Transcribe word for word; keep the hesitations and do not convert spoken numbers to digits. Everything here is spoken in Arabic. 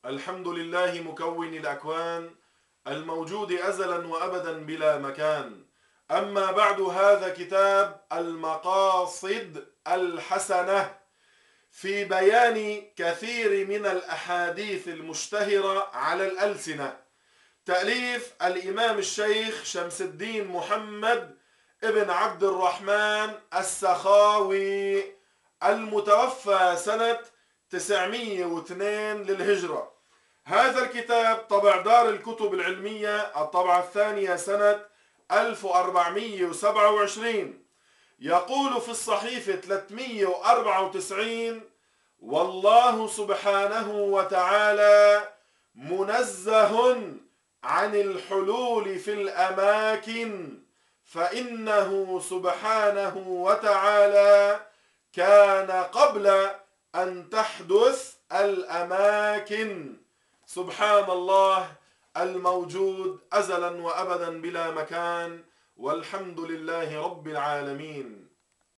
الحمد لله مكون الأكوان الموجود أزلا وأبدا بلا مكان. أما بعد، هذا كتاب المقاصد الحسنة في بيان كثير من الأحاديث المشتهرة على الألسنة، تأليف الإمام الشيخ شمس الدين محمد ابن عبد الرحمن السخاوي، المتوفى سنة تسعمئة واثنين للهجرة. هذا الكتاب طبع دار الكتب العلمية الطبعة الثانية سنة ألف وأربعمئة وسبعة وعشرين. يقول في الصحيفة ثلاثمئة وأربعة وتسعين: والله سبحانه وتعالى منزه عن الحلول في الأماكن، فإنه سبحانه وتعالى كان قبل أن تحدث الأماكن. سبحان الله الموجود أزلا وأبدا بلا مكان، والحمد لله رب العالمين.